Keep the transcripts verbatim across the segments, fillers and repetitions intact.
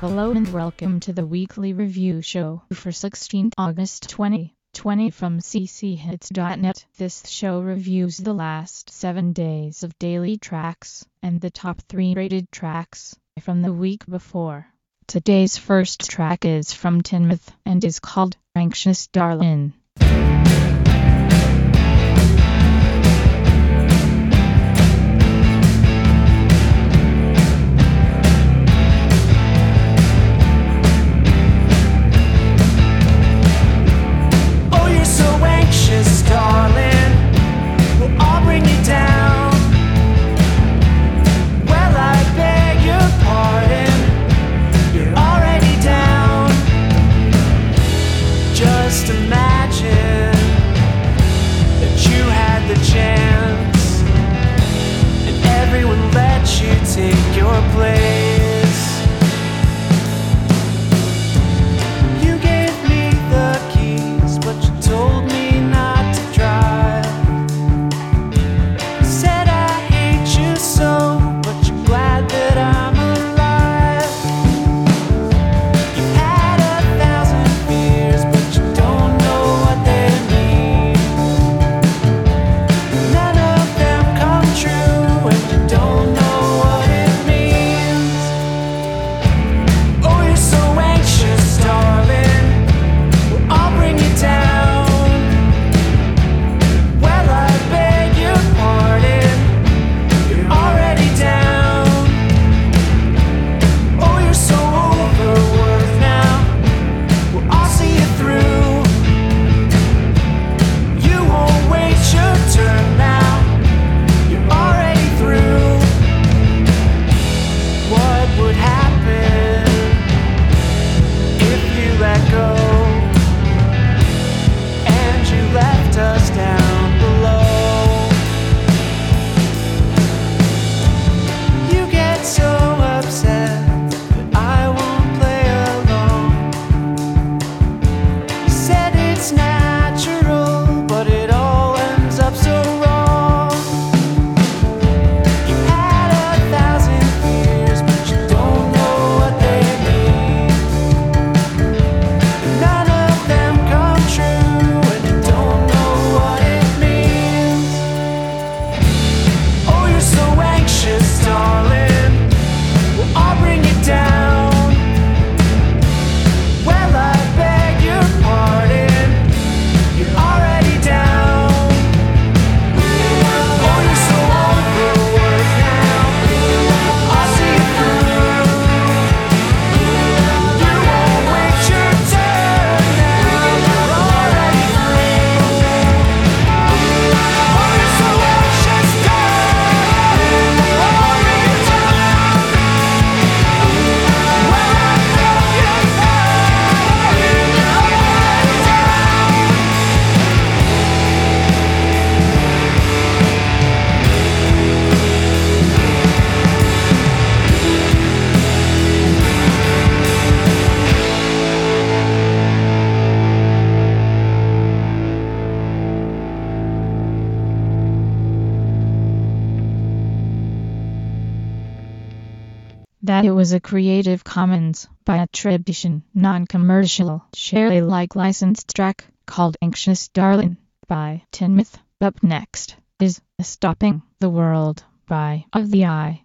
Hello and welcome to the weekly review show for sixteenth August twenty twenty from c c hits dot net. This show reviews the last seven days of daily tracks and the top three rated tracks from the week before. Today's first track is from Tinmouth and is called Anxious Darlin'. Take your place. You gave me the keys, but you told me not to drive. Said I hate you so, but you're glad that I'm alive. You had a thousand fears, but you don't know what they mean. None of them come true, and you don't know. That it was a Creative Commons by attribution, non-commercial, share Alike licensed track called Anxious Darlin' by Tinmouth. Up next is Stopping the World by Of the Eye.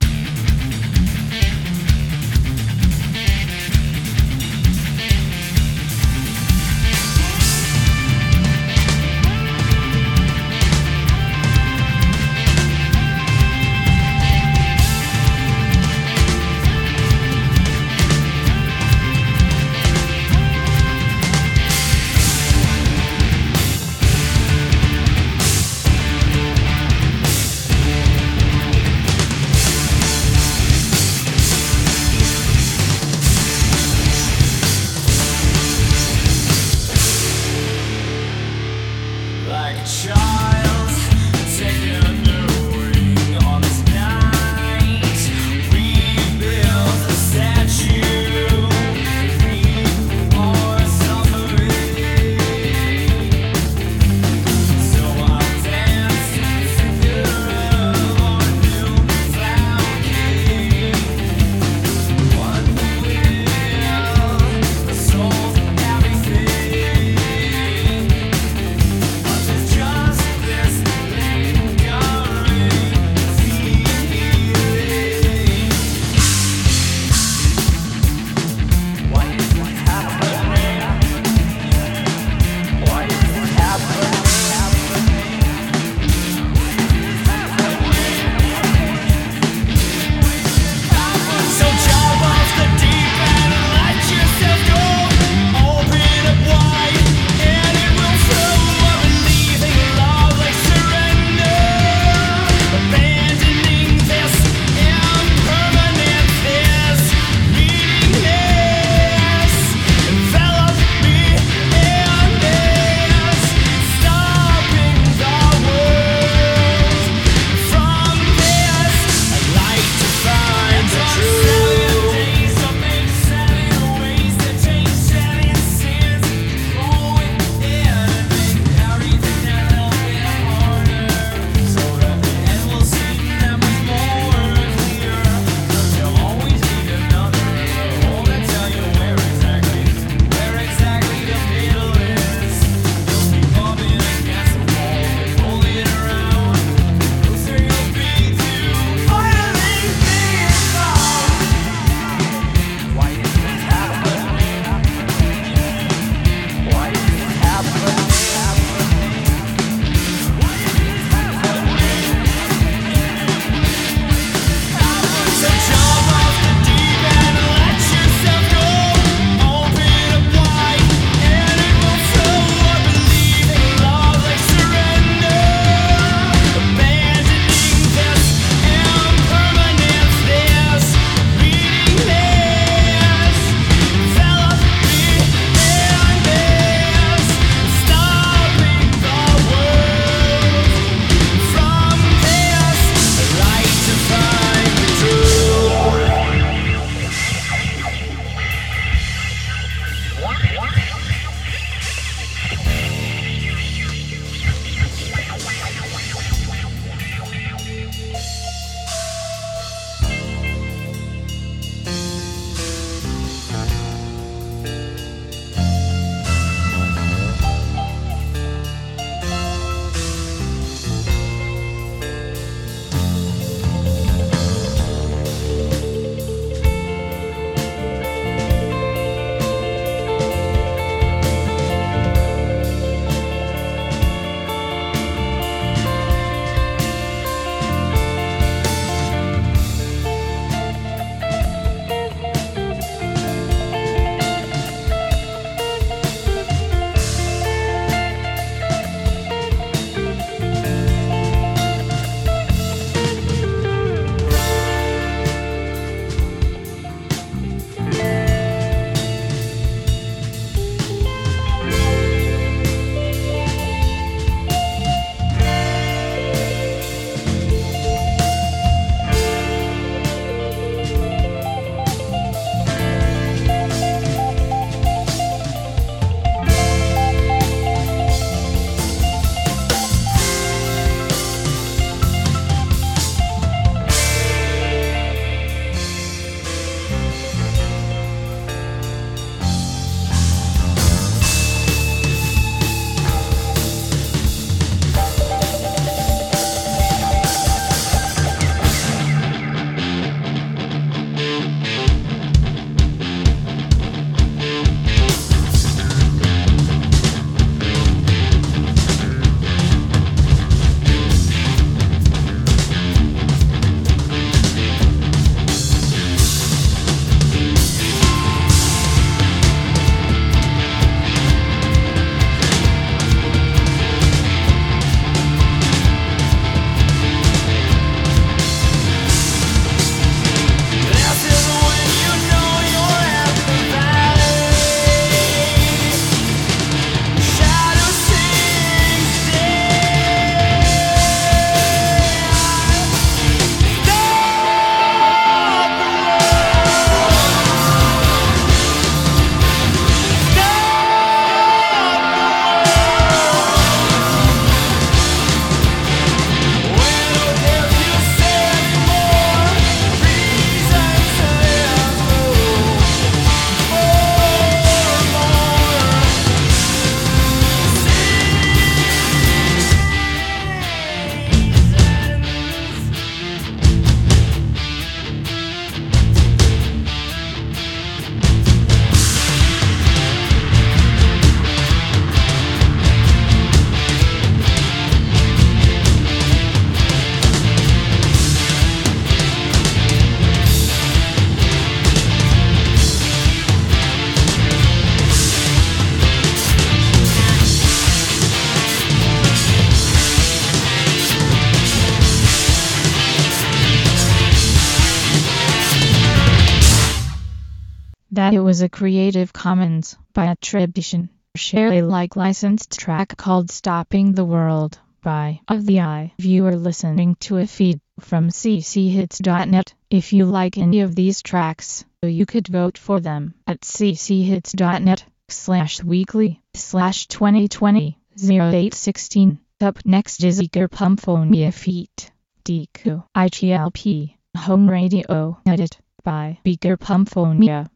that it was a Creative Commons by attribution, share Alike licensed track called Stopping the World by Of the Eye. You are listening to a feed from c c hits dot net. If you like any of these tracks, you could vote for them at c c hits dot net slash weekly slash twenty twenty oh eight sixteen. Up next is Igor Pumphonia feat. D Q I T L P Home Radio Edit by Igor Pumphonia.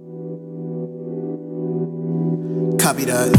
Copy that.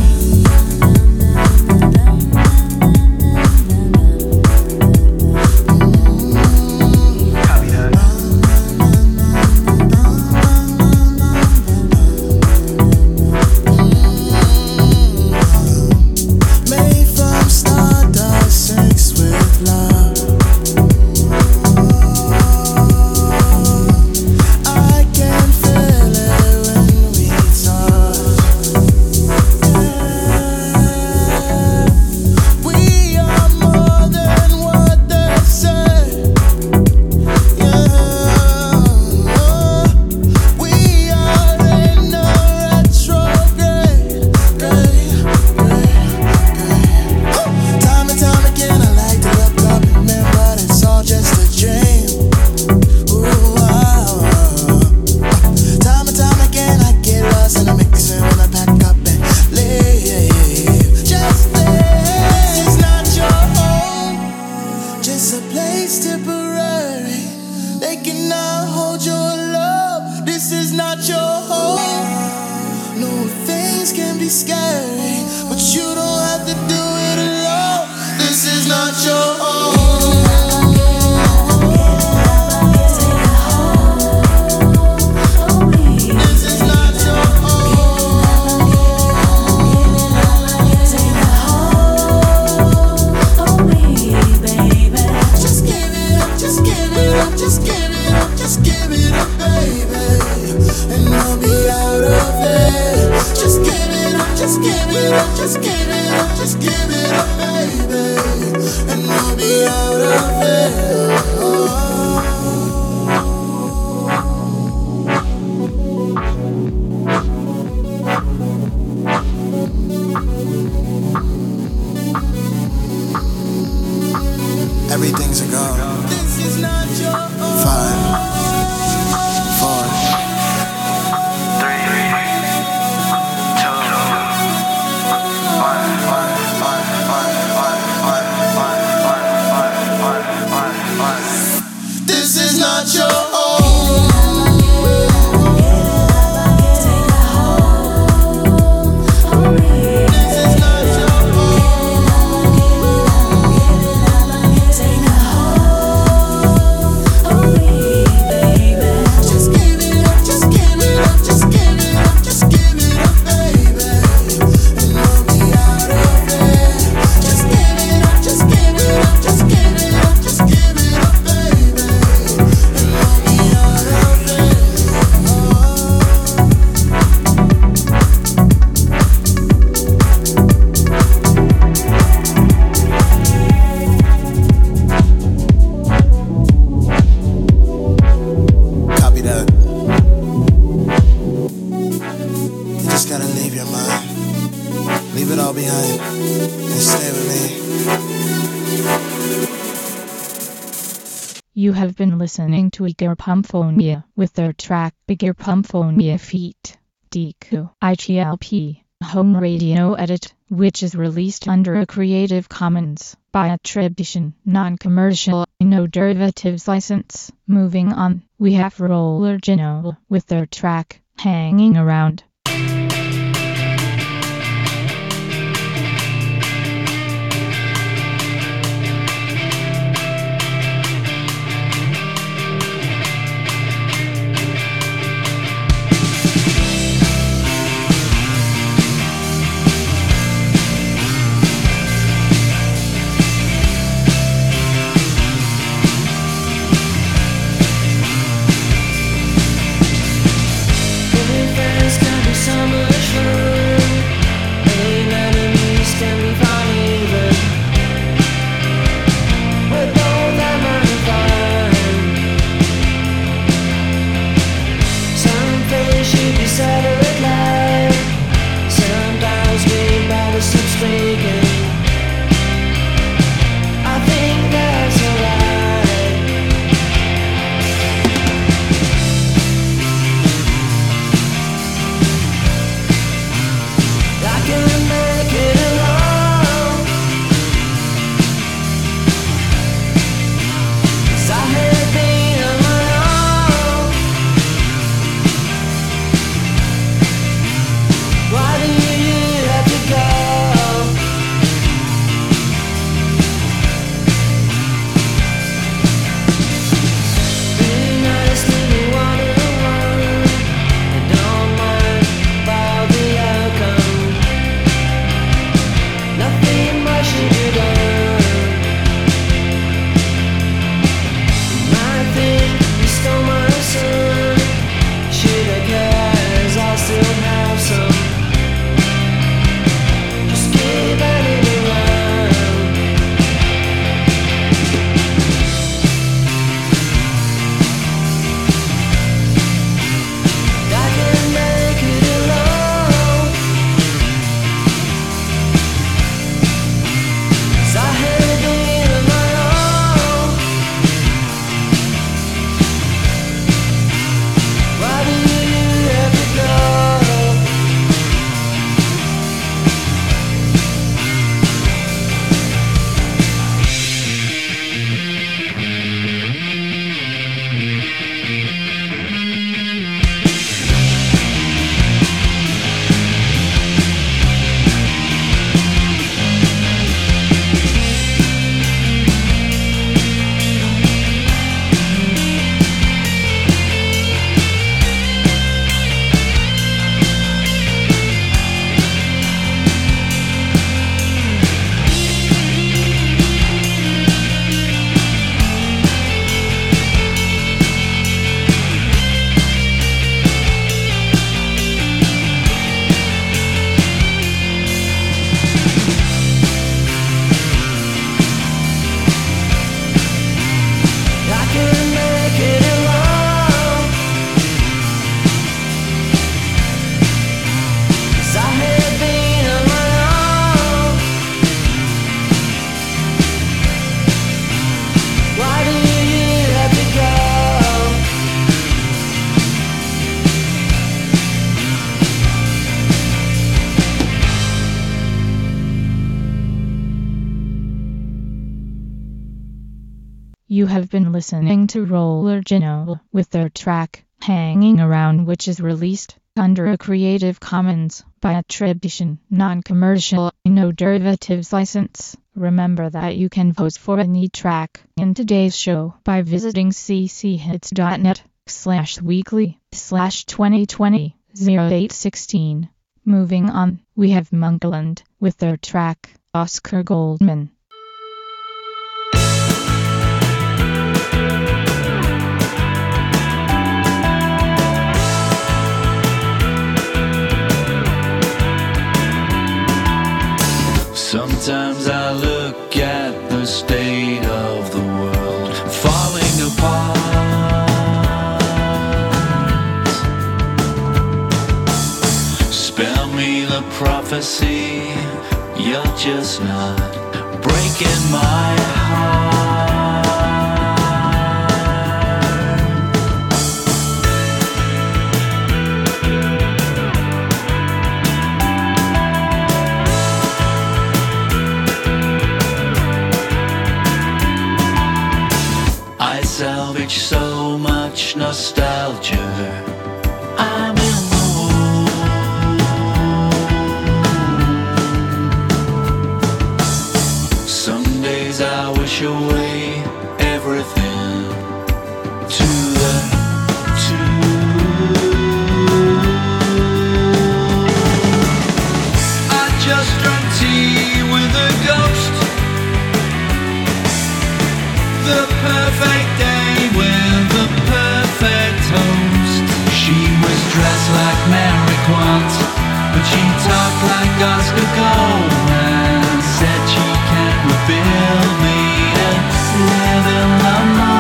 Everything's a go. Five, four, three, two, one, one, one, one, one, one, one, one, one, one. This is not your home. You have been listening to Igor Pumphonia with their track Igor Pumphonia feat. D Q I T L P Home Radio Edit, which is released under a Creative Commons by attribution, non-commercial, no derivatives license. Moving on, we have Roller Gino with their track Hanging Around. It's gonna You have been listening to Roller Gino with their track, Hanging Around, which is released under a Creative Commons by attribution, non-commercial, no derivatives license. Remember that you can vote for any track in today's show by visiting cchits.net slash weekly slash 2020 08 16. Moving on, we have Monkland with their track, Oscar Goldman. Sometimes I look at the state of the world falling apart. Spell me the prophecy, you're just not breaking my heart. I salvage so much nostalgia. I'm in the mood. Some days I wish away everything to the tune. I just drank tea with a ghost. The perfect day with the perfect host. She was dressed like Mary Quant, but she talked like Oscar Goldman. Said she can rebuild me to live in the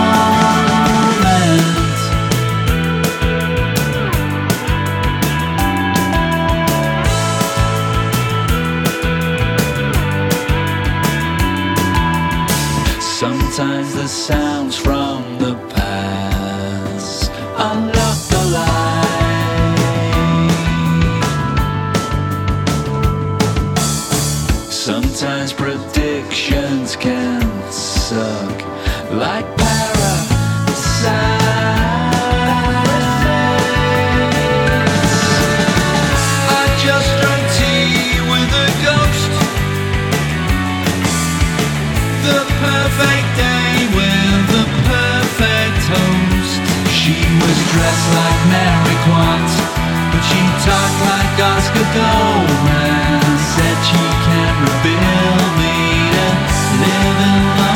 moment. Sometimes the sounds from the past unlock the light. Sometimes predictions can suck like parasites. I just drank tea with a ghost. The perfect day with the perfect host. She was dressed like Mary Quant, but she talked like Oscar Goldman. Said she can rebuild me to live in the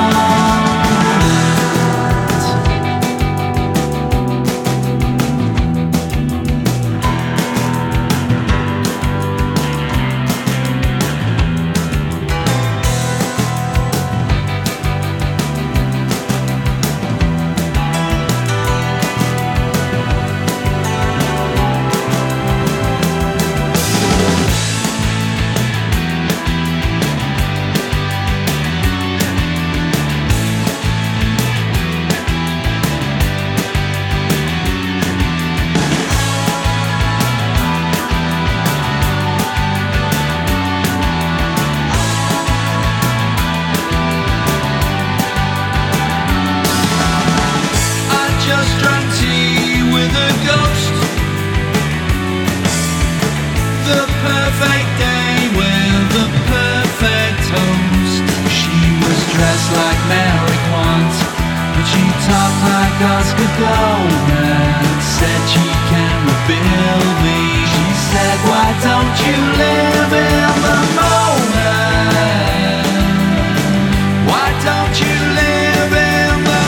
Oscar Goldman. Said she can rebuild me. She said, why don't you live in the moment? Why don't you live in the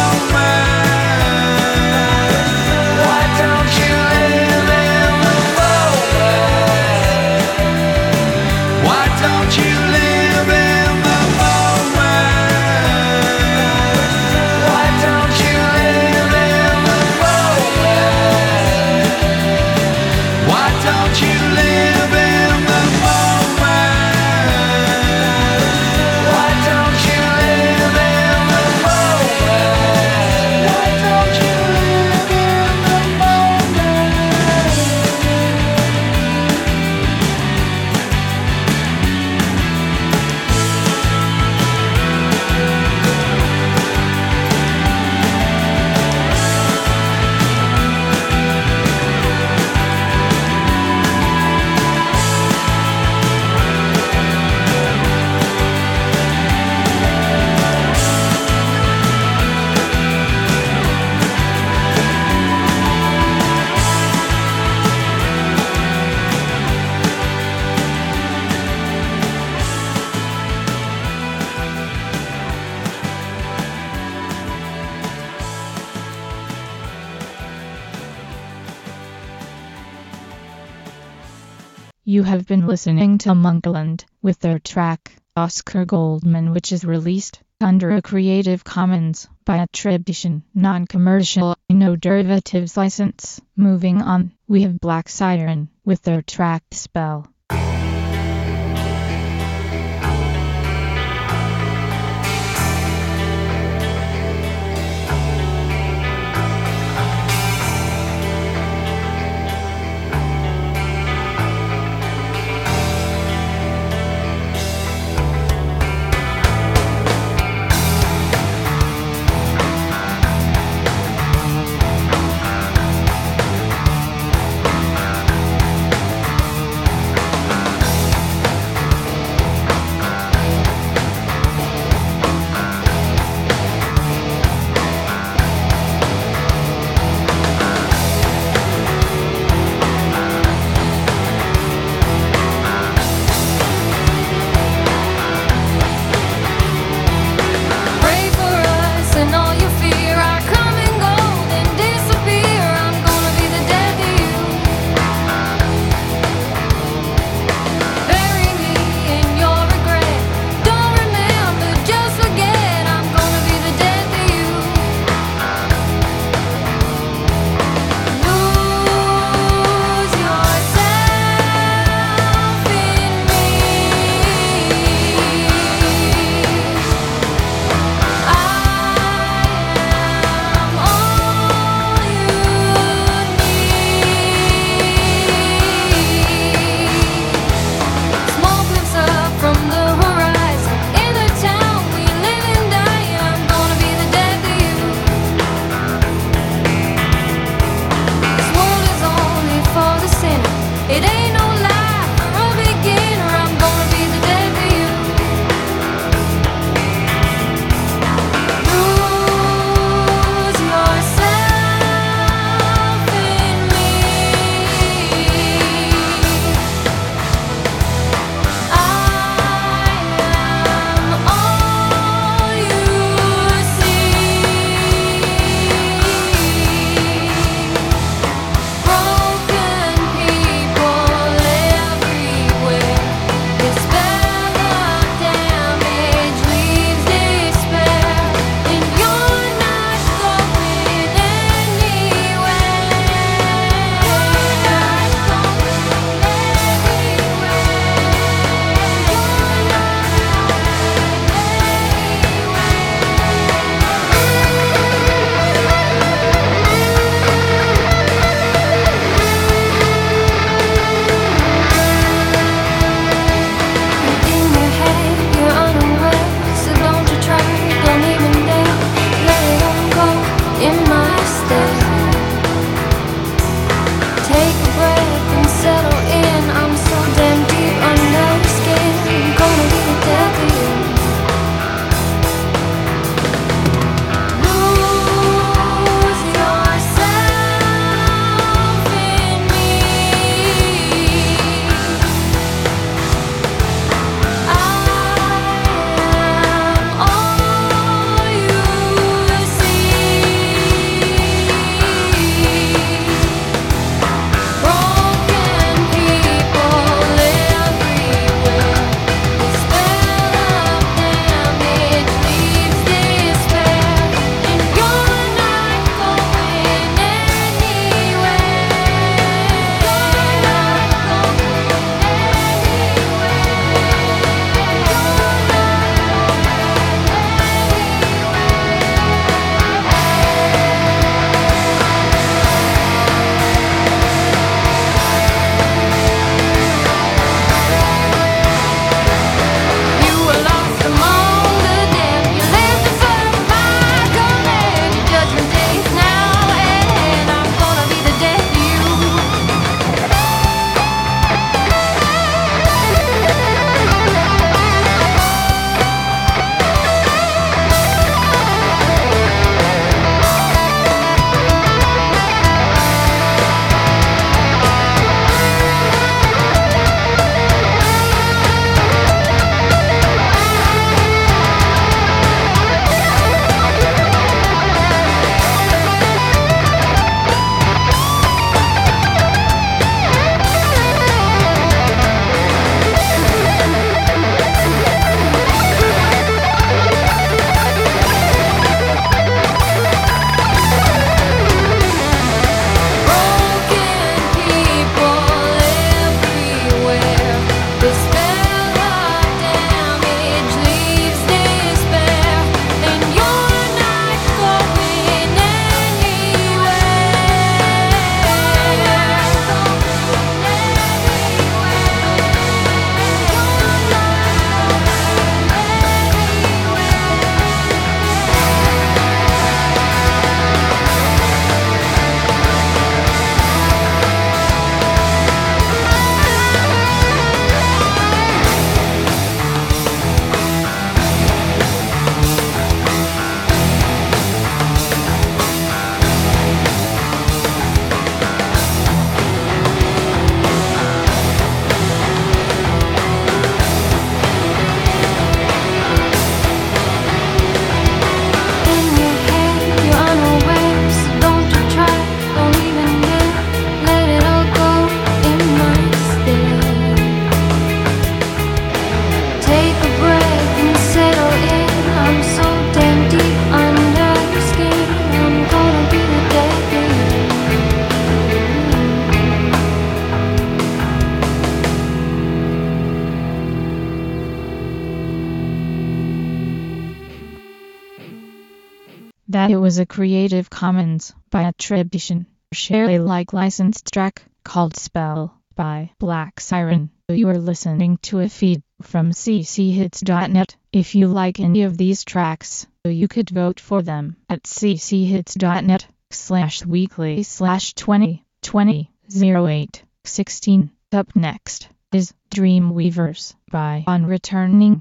moment? Why don't you live in the moment? Why don't you live in the moment? Why don't you live in the moment? Why don't you live in the moment? You have been listening to Monkland with their track Oscar Goldman, which is released under a Creative Commons by attribution, non-commercial, no derivatives license. Moving on, we have Black Siren with their track Spell. Thank that it was a Creative Commons by attribution, share Alike licensed track called Spell by Black Siren. You are listening to a feed from c c hits dot net. If you like any of these tracks, you could vote for them at c c hits dot net slash weekly slash twenty twenty oh eight sixteen. Up next is Dreamweavers by On Returning.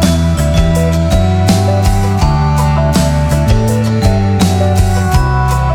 Thank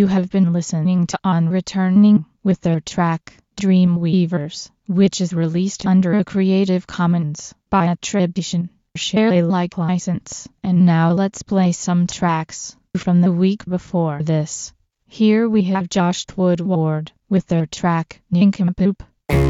You have been listening to On Returning with their track Dreamweavers, which is released under a Creative Commons by attribution, share Alike license. And now let's play some tracks from the week before this. Here we have Josh Woodward with their track Nincompoop.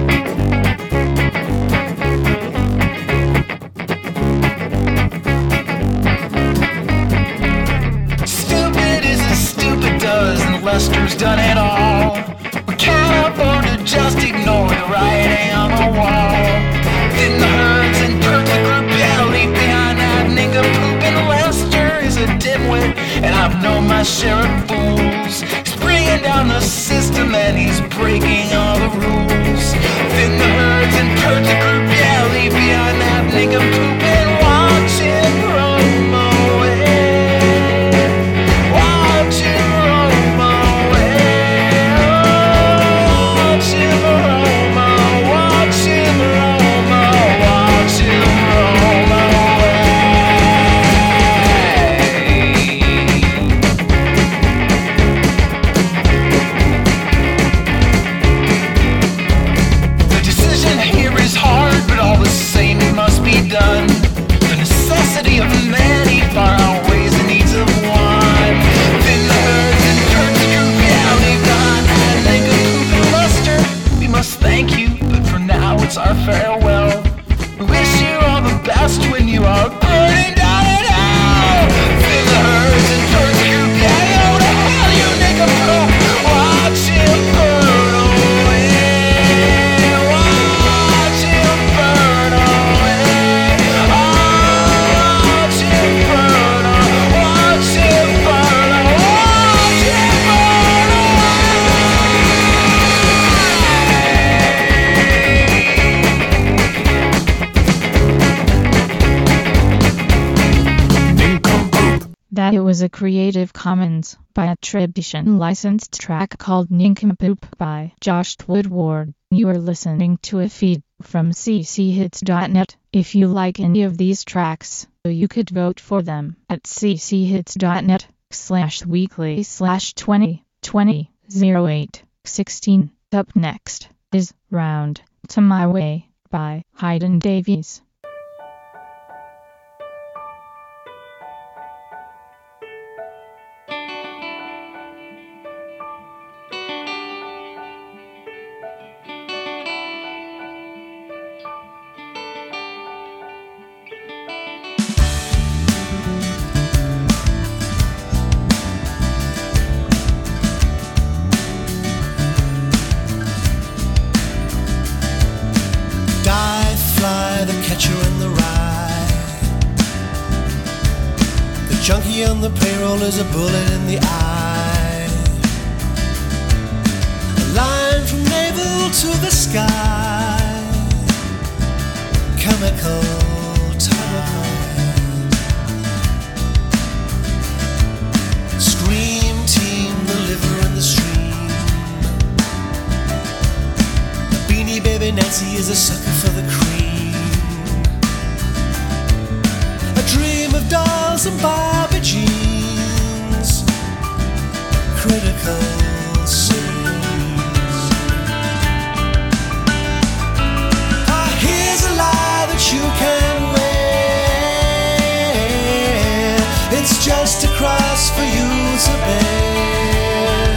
Stupid is as stupid does, and Lester's done it all. We can't afford to just ignore the writing on the wall. Then the herds and perfect group, yeah, leave behind that nincompoop. And Lester is a dimwit, and I've known my share of fools. He's bringing down the system and he's breaking all the rules. Then the herds and perfect group, yeah, leave behind that nincompoop and watch him roam away. Watch him roam away. Watch him roam away. Watch him roam away. Watch him roam away. The decision here is hard, but all the same it must be done. The necessity of many far outweighs the needs of one. Then the herds and turns the group, yeah, leave behind that nincompoop and Lester. We must thank you, but for now it's our farewell. We wish you all the best when you are burning down in hell. Then the herds and turns the group, yeah, go to hell, you nincompoop. Watch him burn away. Watch him burn away. Watch him burn away. Watch him burn away. Watch him burn That it was a Creative Commons by attribution licensed track called Nincompoop by Josh Woodward. You are listening to a feed from c c hits dot net. If you like any of these tracks, you could vote for them at c c hits dot net slash weekly slash twenty twenty oh eight sixteen. Up next is Round to My Way by Hayden Davies. Die, fly, the catcher and the rye. The junkie on the payroll is a bullet in the eye. A line from navel to the sky. Chemical time. Scream team, the liver and the stream. Beanie Baby Nancy is a sucker for the cream. A dream of dolls and Barbie jeans. Critical scenes. Ah, here's a lie that you can wear. It's just a cross for you to bear.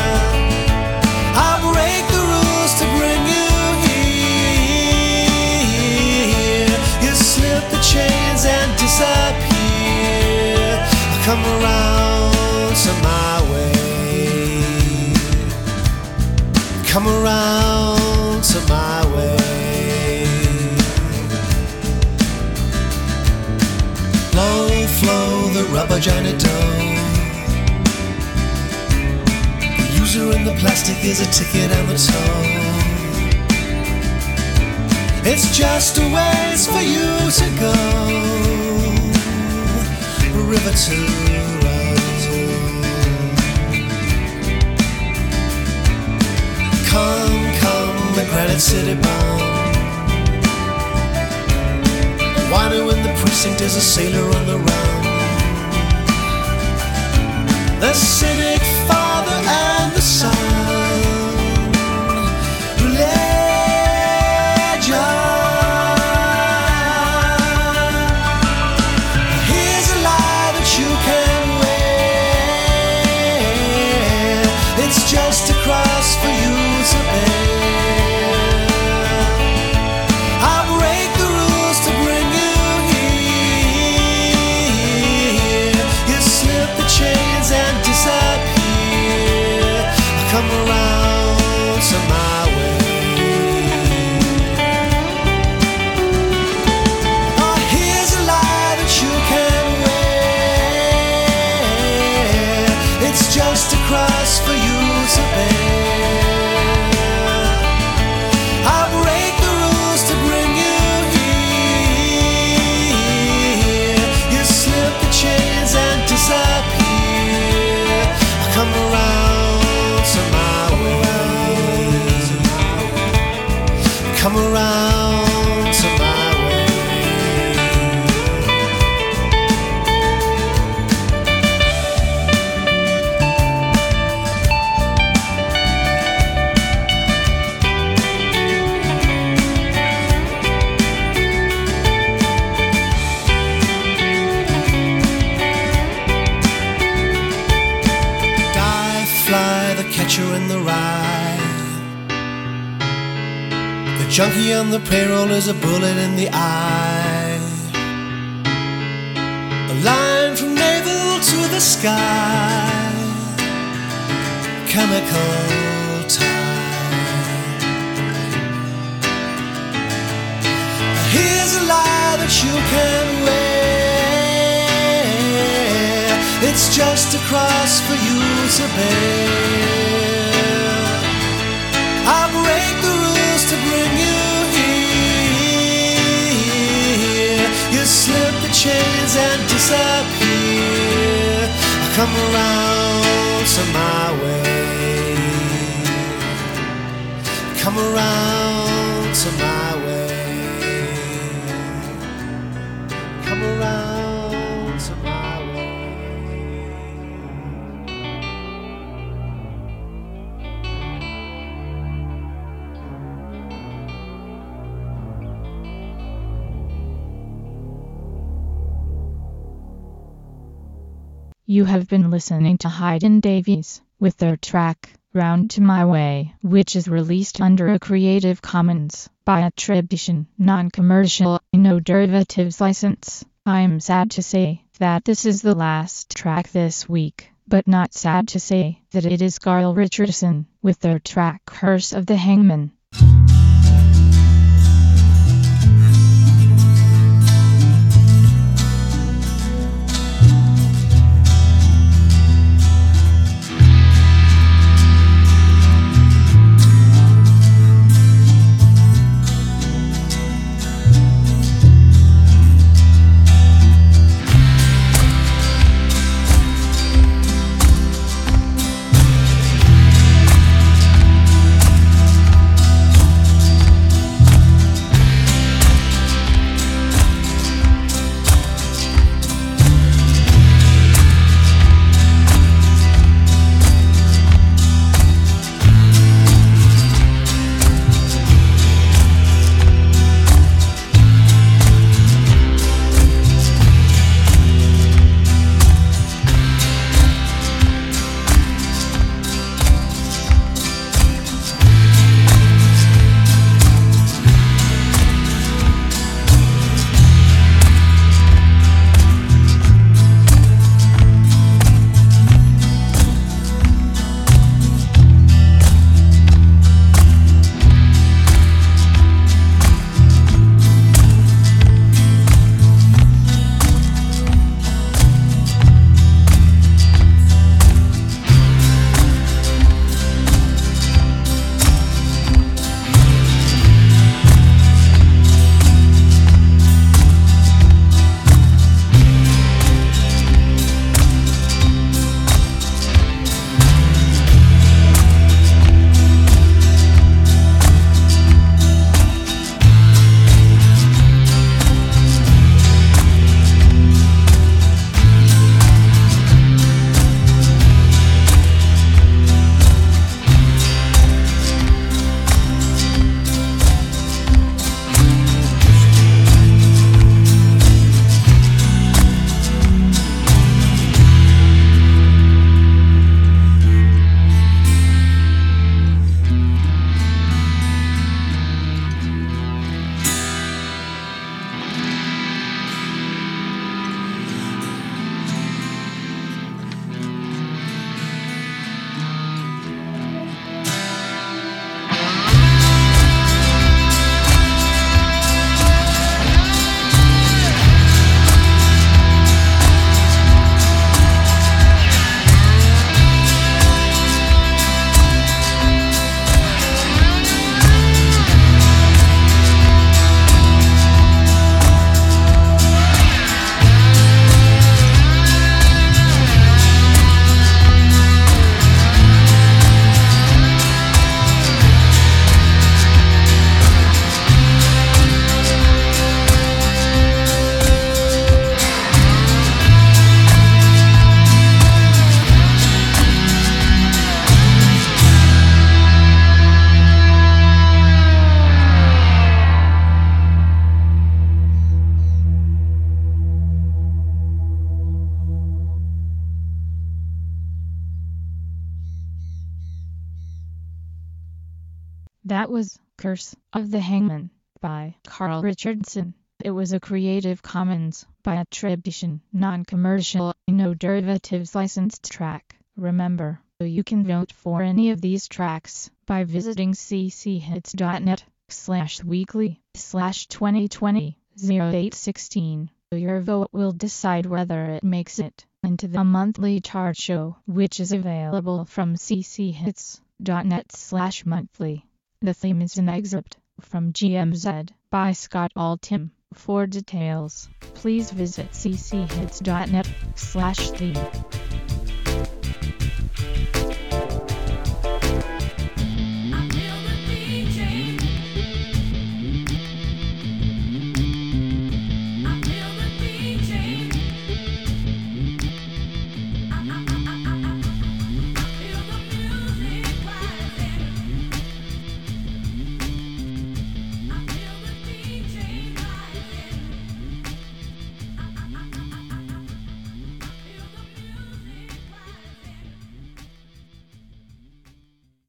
I'll break the rules to bring you here. You slip the chains and disappear. Come around to my way. Come around to my way. Low flow, the rubber giant dough. The user in the plastic is a ticket on the toe. It's just a ways for you to go. River to road. Come, come, the Granite City bound. Wino in the precinct is a sailor on the run. The cynic father the sun. Legend. Here's a lie that you can wear. It's just a cross for you to bear. I'll break the rules to bring you here. You slip the chains and disappear. Come around to my way. Oh, here's a lie that you can wear. It's just a cross for you to bear. I'll break the rules to bring you here. You slip the chains and disappear. Come around to my way. Come around to my way. Die, fly, the catcher in the rye. The junkie on the payroll is a bullet in the eye. A line from navel to the sky. Chemical tie. Here's a lie that you can wear. It's just a cross for you to bear. I'll break the rules to bring you here. You slip the chains and disappear. Come around to my way. Come around to my way. Come around to my way. You have been listening to Hayden Davies with their track Round to My Way, which is released under a Creative Commons by attribution, non-commercial, no derivatives license. I'm sad to say that this is the last track this week, but not sad to say that it is Carl Richardson with their track Curse of the Hangman. Come That was Curse of the Hangman by Carl Richardson. It was a Creative Commons by attribution, non-commercial, no derivatives licensed track. Remember, you can vote for any of these tracks by visiting cchits.net slash weekly slash 2020 0816. Your vote will decide whether it makes it into the monthly chart show, which is available from cchits.net slash monthly. The theme is an excerpt from G M Z by Scott Altham. For details, please visit cchits.net slash theme.